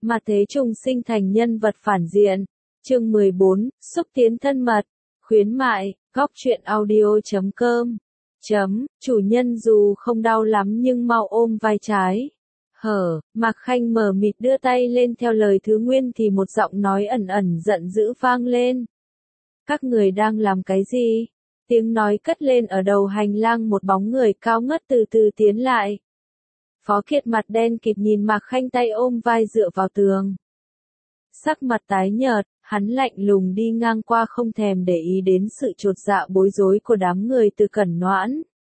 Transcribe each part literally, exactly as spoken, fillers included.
mà thế trùng sinh thành nhân vật phản diện. Chương mười bốn, xúc tiến thân mật, khuyến mại, góc truyện audio chấm com. Chấm, chủ nhân dù không đau lắm nhưng mau ôm vai trái. Hở, Mạc Khanh mờ mịt đưa tay lên theo lời Thứ Nguyên thì một giọng nói ẩn ẩn giận dữ vang lên. Các người đang làm cái gì? Tiếng nói cất lên ở đầu hành lang, một bóng người cao ngất từ từ tiến lại. Phó Kiệt mặt đen kịt nhìn Mạc Khanh tay ôm vai dựa vào tường. Sắc mặt tái nhợt, hắn lạnh lùng đi ngang qua không thèm để ý đến sự chột dạ bối rối của đám người Từ Cẩn Noãn.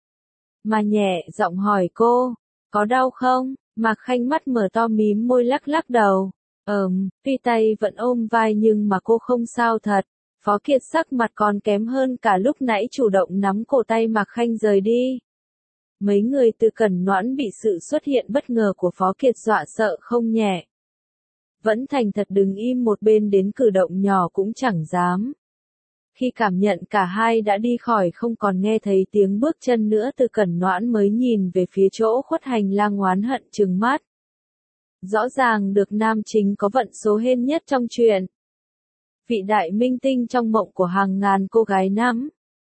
Mà nhẹ giọng hỏi cô, có đau không? Mạc Khanh mắt mở to mím môi lắc lắc đầu. Ừm, tuy tay vẫn ôm vai nhưng mà cô không sao thật. Phó Kiệt sắc mặt còn kém hơn cả lúc nãy, chủ động nắm cổ tay Mạc Khanh rời đi. Mấy người Từ Cẩn Noãn bị sự xuất hiện bất ngờ của Phó Kiệt dọa sợ không nhẹ. Vẫn thành thật đứng im một bên, đến cử động nhỏ cũng chẳng dám. Khi cảm nhận cả hai đã đi khỏi không còn nghe thấy tiếng bước chân nữa, Từ Cẩn Noãn mới nhìn về phía chỗ khuất hành lang oán hận trừng mắt. Rõ ràng được nam chính có vận số hên nhất trong truyện. Vị đại minh tinh trong mộng của hàng ngàn cô gái nắm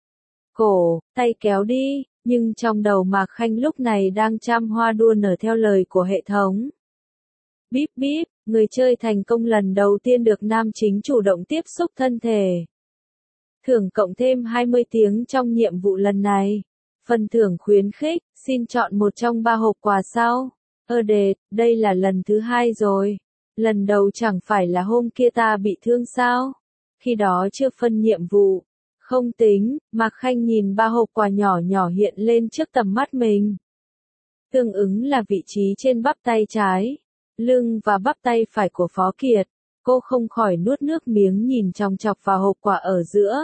cổ, tay kéo đi, nhưng trong đầu Mạc Khanh lúc này đang trăm hoa đua nở theo lời của hệ thống. Bíp bíp, người chơi thành công lần đầu tiên được nam chính chủ động tiếp xúc thân thể. Thưởng cộng thêm hai mươi tiếng trong nhiệm vụ lần này. Phần thưởng khuyến khích, xin chọn một trong ba hộp quà sau. Ơ đệt, đây là lần thứ hai rồi. Lần đầu chẳng phải là hôm kia ta bị thương sao? Khi đó chưa phân nhiệm vụ. Không tính, Mạc Khanh nhìn ba hộp quà nhỏ nhỏ hiện lên trước tầm mắt mình. Tương ứng là vị trí trên bắp tay trái, lưng và bắp tay phải của Phó Kiệt. Cô không khỏi nuốt nước miếng nhìn chòng chọc vào hộp quà ở giữa.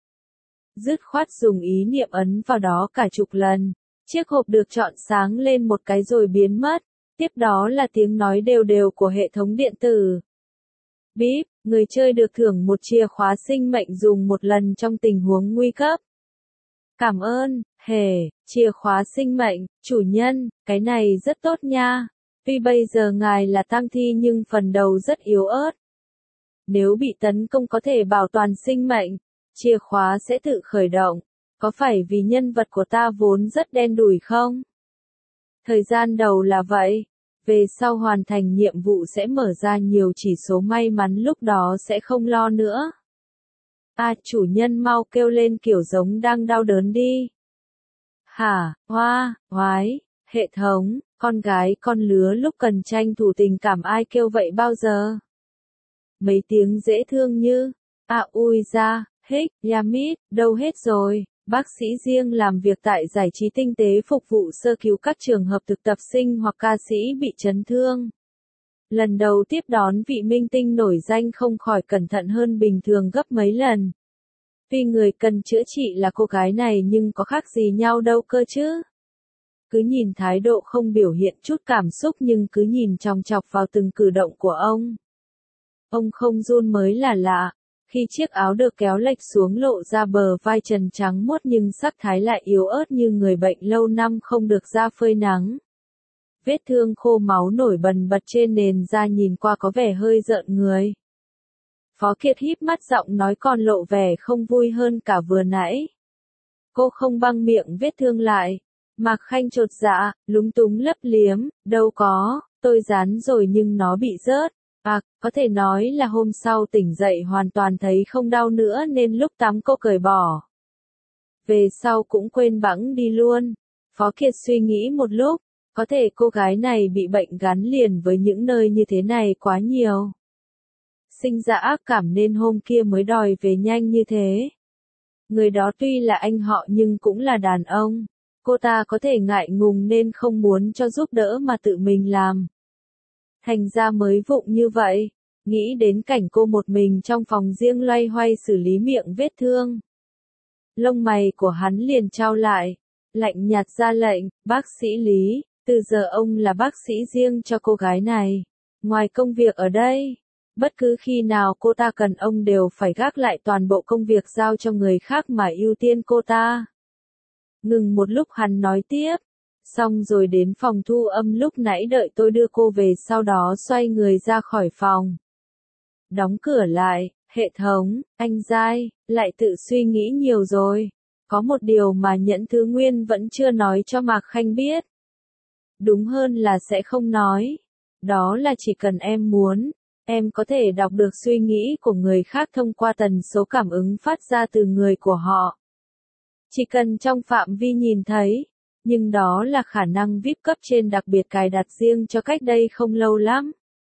Dứt khoát dùng ý niệm ấn vào đó cả chục lần. Chiếc hộp được chọn sáng lên một cái rồi biến mất. Tiếp đó là tiếng nói đều đều của hệ thống điện tử. Bíp, người chơi được thưởng một chìa khóa sinh mệnh dùng một lần trong tình huống nguy cấp. Cảm ơn, hề, chìa khóa sinh mệnh, chủ nhân, cái này rất tốt nha. Tuy bây giờ ngài là tang thi nhưng phần đầu rất yếu ớt. Nếu bị tấn công có thể bảo toàn sinh mệnh, chìa khóa sẽ tự khởi động. Có phải vì nhân vật của ta vốn rất đen đủi không? Thời gian đầu là vậy. Về sau hoàn thành nhiệm vụ sẽ mở ra nhiều chỉ số may mắn, lúc đó sẽ không lo nữa. À, chủ nhân mau kêu lên kiểu giống đang đau đớn đi. Hả, hoa, hoái, hệ thống, con gái con lứa lúc cần tranh thủ tình cảm ai kêu vậy bao giờ? Mấy tiếng dễ thương như, à ui ra, hích, yamit, đâu hết rồi. Bác sĩ riêng làm việc tại giải trí tinh tế phục vụ sơ cứu các trường hợp thực tập sinh hoặc ca sĩ bị chấn thương. Lần đầu tiếp đón vị minh tinh nổi danh không khỏi cẩn thận hơn bình thường gấp mấy lần. Tuy người cần chữa trị là cô gái này nhưng có khác gì nhau đâu cơ chứ. Cứ nhìn thái độ không biểu hiện chút cảm xúc nhưng cứ nhìn chòng chọc vào từng cử động của ông. Ông không run mới là lạ. Khi chiếc áo được kéo lệch xuống lộ ra bờ vai trần trắng muốt nhưng sắc thái lại yếu ớt như người bệnh lâu năm không được ra phơi nắng. Vết thương khô máu nổi bần bật trên nền da nhìn qua có vẻ hơi rợn người. Phó Kiệt híp mắt giọng nói còn lộ vẻ không vui hơn cả vừa nãy. Cô không băng miệng vết thương lại. Mạc Khanh chột dạ, lúng túng lấp liếm, đâu có, tôi dán rồi nhưng nó bị rớt. À, có thể nói là hôm sau tỉnh dậy hoàn toàn thấy không đau nữa nên lúc tắm cô cởi bỏ. Về sau cũng quên bẵng đi luôn. Phó Kiệt suy nghĩ một lúc, có thể cô gái này bị bệnh gắn liền với những nơi như thế này quá nhiều. Sinh ra ác cảm nên hôm kia mới đòi về nhanh như thế. Người đó tuy là anh họ nhưng cũng là đàn ông. Cô ta có thể ngại ngùng nên không muốn cho giúp đỡ mà tự mình làm. Thành ra mới vụng như vậy. Nghĩ đến cảnh cô một mình trong phòng riêng loay hoay xử lý miệng vết thương. Lông mày của hắn liền trao lại. Lạnh nhạt ra lệnh, bác sĩ Lý, từ giờ ông là bác sĩ riêng cho cô gái này. Ngoài công việc ở đây, bất cứ khi nào cô ta cần ông đều phải gác lại toàn bộ công việc giao cho người khác mà ưu tiên cô ta. Ngừng một lúc hắn nói tiếp, Xong rồi đến phòng thu âm lúc nãy đợi tôi đưa cô về, sau đó xoay người ra khỏi phòng. Đóng cửa lại, hệ thống, anh Giai, lại tự suy nghĩ nhiều rồi. Có một điều mà Nhẫn Thứ Nguyên vẫn chưa nói cho Mạc Khanh biết. Đúng hơn là sẽ không nói. Đó là chỉ cần em muốn, em có thể đọc được suy nghĩ của người khác thông qua tần số cảm ứng phát ra từ người của họ. Chỉ cần trong phạm vi nhìn thấy, nhưng đó là khả năng vi ai pi cấp trên đặc biệt cài đặt riêng cho cách đây không lâu lắm.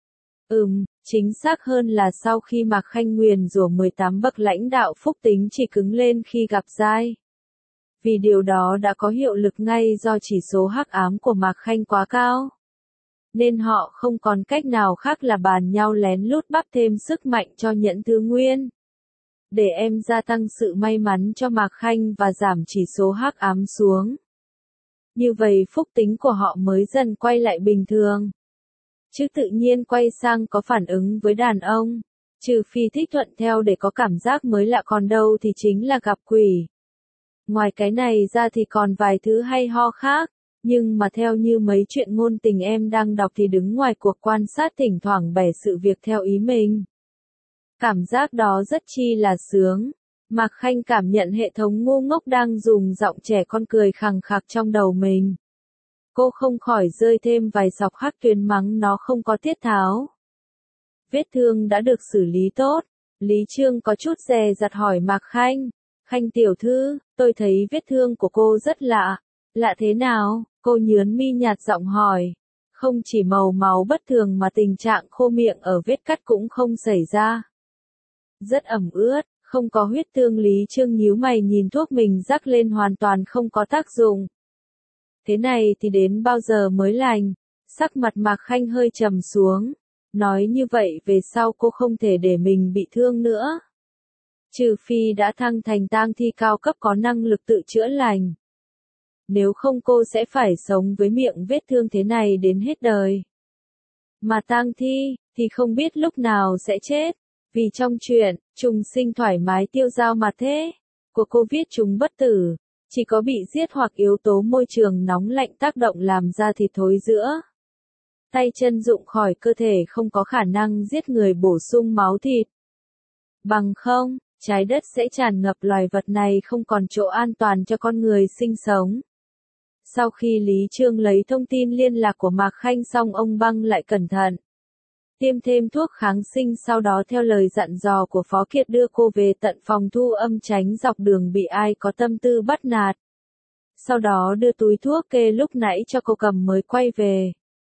Ừm, chính xác hơn là sau khi Mạc Khanh nguyền rủa mười tám bậc lãnh đạo phúc tính chỉ cứng lên khi gặp Giai. Vì điều đó đã có hiệu lực ngay do chỉ số hắc ám của Mạc Khanh quá cao. Nên họ không còn cách nào khác là bàn nhau lén lút bắp thêm sức mạnh cho Nhẫn Thứ Nguyên. Để em gia tăng sự may mắn cho Mạc Khanh và giảm chỉ số hắc ám xuống. Như vậy phúc tính của họ mới dần quay lại bình thường. Chứ tự nhiên quay sang có phản ứng với đàn ông. Trừ phi thích thuận theo để có cảm giác mới lạ, còn đâu thì chính là gặp quỷ. Ngoài cái này ra thì còn vài thứ hay ho khác. Nhưng mà theo như mấy chuyện ngôn tình em đang đọc thì đứng ngoài cuộc quan sát thỉnh thoảng bẻ sự việc theo ý mình. Cảm giác đó rất chi là sướng. Mạc Khanh cảm nhận hệ thống ngu ngốc đang dùng giọng trẻ con cười khằng khặc trong đầu mình. Cô không khỏi rơi thêm vài sọc hắc tuyến mắng nó không có tiết tháo. Vết thương đã được xử lý tốt. Lý Trương có chút dè dặt hỏi Mạc Khanh. Khanh tiểu thư, tôi thấy vết thương của cô rất lạ. Lạ thế nào? Cô nhướn mi nhạt giọng hỏi. Không chỉ màu máu bất thường mà tình trạng khô miệng ở vết cắt cũng không xảy ra. Rất ẩm ướt, không có huyết tương. Lý Trương nhíu mày nhìn thuốc mình rắc lên hoàn toàn không có tác dụng. Thế này thì đến bao giờ mới lành? Sắc mặt Mạc Khanh hơi trầm xuống. Nói như vậy về sau cô không thể để mình bị thương nữa. Trừ phi đã thăng thành tang thi cao cấp có năng lực tự chữa lành. Nếu không cô sẽ phải sống với miệng vết thương thế này đến hết đời. Mà tang thi, thì không biết lúc nào sẽ chết. Vì trong truyện, trùng sinh thoải mái tiêu dao mà thế. Của cô viết chúng bất tử. Chỉ có bị giết hoặc yếu tố môi trường nóng lạnh tác động làm da thịt thối rữa. Tay chân rụng khỏi cơ thể không có khả năng giết người bổ sung máu thịt. Bằng không, trái đất sẽ tràn ngập loài vật này, không còn chỗ an toàn cho con người sinh sống. Sau khi Lý Trương lấy thông tin liên lạc của Mạc Khanh xong, ông băng lại cẩn thận. Tiêm thêm thuốc kháng sinh, sau đó theo lời dặn dò của Phó Kiệt đưa cô về tận phòng thu âm, tránh dọc đường bị ai có tâm tư bắt nạt. Sau đó đưa túi thuốc kê lúc nãy cho cô cầm mới quay về.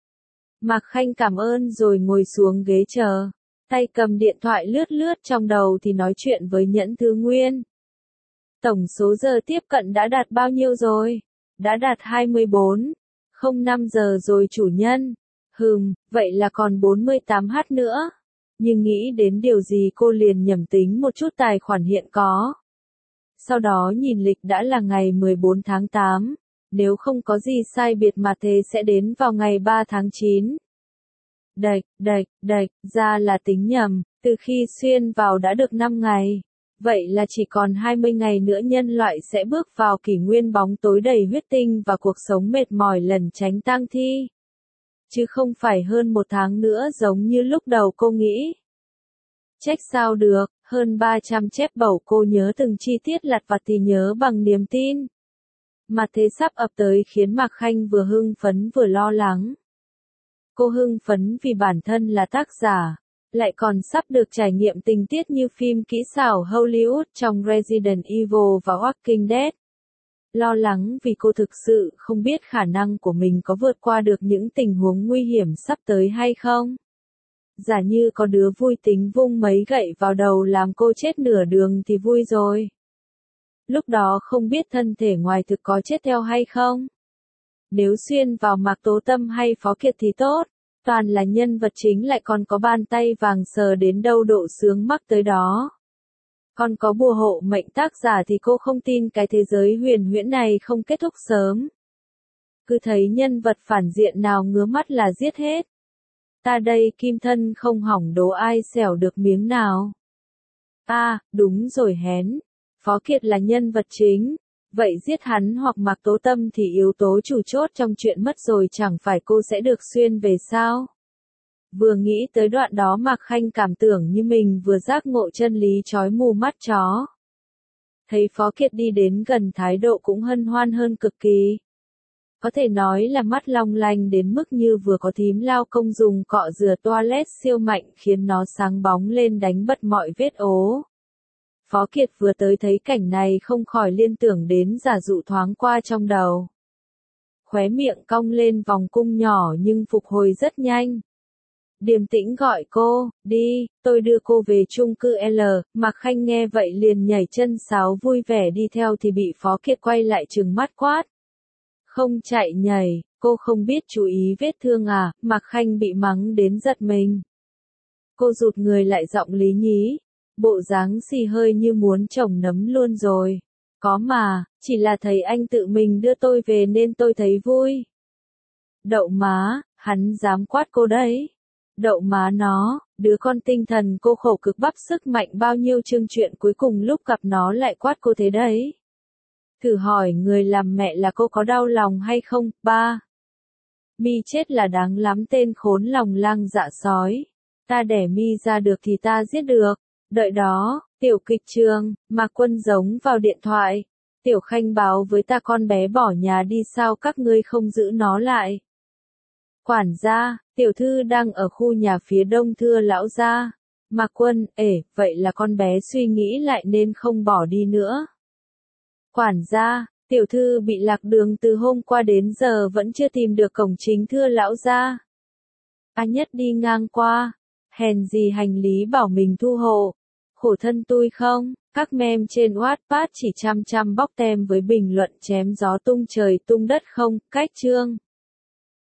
Mạc Khanh cảm ơn rồi ngồi xuống ghế chờ. Tay cầm điện thoại lướt lướt trong đầu thì nói chuyện với Nhẫn Thứ Nguyên. Tổng số giờ tiếp cận đã đạt bao nhiêu rồi? Đã đạt hai mươi bốn phẩy năm giờ rồi chủ nhân. Hừm, vậy là còn bốn mươi tám h nữa. Nhưng nghĩ đến điều gì cô liền nhẩm tính một chút tài khoản hiện có. Sau đó nhìn lịch đã là ngày mười bốn tháng tám. Nếu không có gì sai biệt mà thế sẽ đến vào ngày ba tháng chín. Đạch, đạch, đạch, ra là tính nhầm, từ khi xuyên vào đã được năm ngày. Vậy là chỉ còn hai mươi ngày nữa nhân loại sẽ bước vào kỷ nguyên bóng tối đầy huyết tinh và cuộc sống mệt mỏi lẩn tránh tang thi. Chứ không phải hơn một tháng nữa giống như lúc đầu cô nghĩ. Trách sao được, hơn ba trăm chép bẩu cô nhớ từng chi tiết lặt vặt thì nhớ bằng niềm tin. Mà thế sắp ập tới khiến Mạc Khanh vừa hưng phấn vừa lo lắng. Cô hưng phấn vì bản thân là tác giả, lại còn sắp được trải nghiệm tình tiết như phim kỹ xảo Hollywood trong Resident Evil và Walking Dead. Lo lắng vì cô thực sự không biết khả năng của mình có vượt qua được những tình huống nguy hiểm sắp tới hay không. Giả như có đứa vui tính vung mấy gậy vào đầu làm cô chết nửa đường thì vui rồi. Lúc đó không biết thân thể ngoài thực có chết theo hay không. Nếu xuyên vào Mạc Tố Tâm hay Phó Kiệt thì tốt, toàn là nhân vật chính lại còn có bàn tay vàng sờ đến đâu độ sướng mắc tới đó. Còn có bùa hộ mệnh tác giả thì cô không tin cái thế giới huyền huyễn này không kết thúc sớm. Cứ thấy nhân vật phản diện nào ngứa mắt là giết hết. Ta đây kim thân không hỏng đố ai xẻo được miếng nào. À, đúng rồi hén. Phó Kiệt là nhân vật chính. Vậy giết hắn hoặc Mạc Tố Tâm thì yếu tố chủ chốt trong chuyện mất rồi chẳng phải cô sẽ được xuyên về sao? Vừa nghĩ tới đoạn đó Mạc Khanh cảm tưởng như mình vừa giác ngộ chân lý chói mù mắt chó. Thấy Phó Kiệt đi đến gần thái độ cũng hân hoan hơn cực kỳ. Có thể nói là mắt long lanh đến mức như vừa có thím lao công dùng cọ rửa toilet siêu mạnh khiến nó sáng bóng lên đánh bật mọi vết ố. Phó Kiệt vừa tới thấy cảnh này không khỏi liên tưởng đến giả dụ thoáng qua trong đầu. Khóe miệng cong lên vòng cung nhỏ nhưng phục hồi rất nhanh. Điềm tĩnh gọi cô, đi, tôi đưa cô về chung cư L, Mạc Khanh nghe vậy liền nhảy chân sáo vui vẻ đi theo thì bị Phó Kiệt quay lại trừng mắt quát. Không chạy nhảy, cô không biết chú ý vết thương à, Mạc Khanh bị mắng đến giật mình. Cô rụt người lại giọng lý nhí, bộ dáng xì hơi như muốn chồng nấm luôn rồi. Có mà, chỉ là thấy anh tự mình đưa tôi về nên tôi thấy vui. Đậu má, hắn dám quát cô đấy. Đậu má nó, đứa con tinh thần cô khổ cực bắp sức mạnh bao nhiêu chương chuyện cuối cùng lúc gặp nó lại quát cô thế đấy. Thử hỏi người làm mẹ là cô có đau lòng hay không, ba? Mi chết là đáng lắm tên khốn lòng lang dạ sói. Ta đẻ Mi ra được thì ta giết được. Đợi đó, tiểu kịch trường, Mạc Quân giống vào điện thoại. Tiểu Khanh báo với ta con bé bỏ nhà đi sao các ngươi không giữ nó lại. Quản gia, tiểu thư đang ở khu nhà phía đông thưa lão gia. Mạc Quân, ể, vậy là con bé suy nghĩ lại nên không bỏ đi nữa. Quản gia, tiểu thư bị lạc đường từ hôm qua đến giờ vẫn chưa tìm được cổng chính thưa lão gia. A Nhất đi ngang qua, hèn gì hành lý bảo mình thu hộ. Khổ thân tôi không, các mem trên Wattpad chỉ chăm chăm bóc tem với bình luận chém gió tung trời tung đất không, cách chương.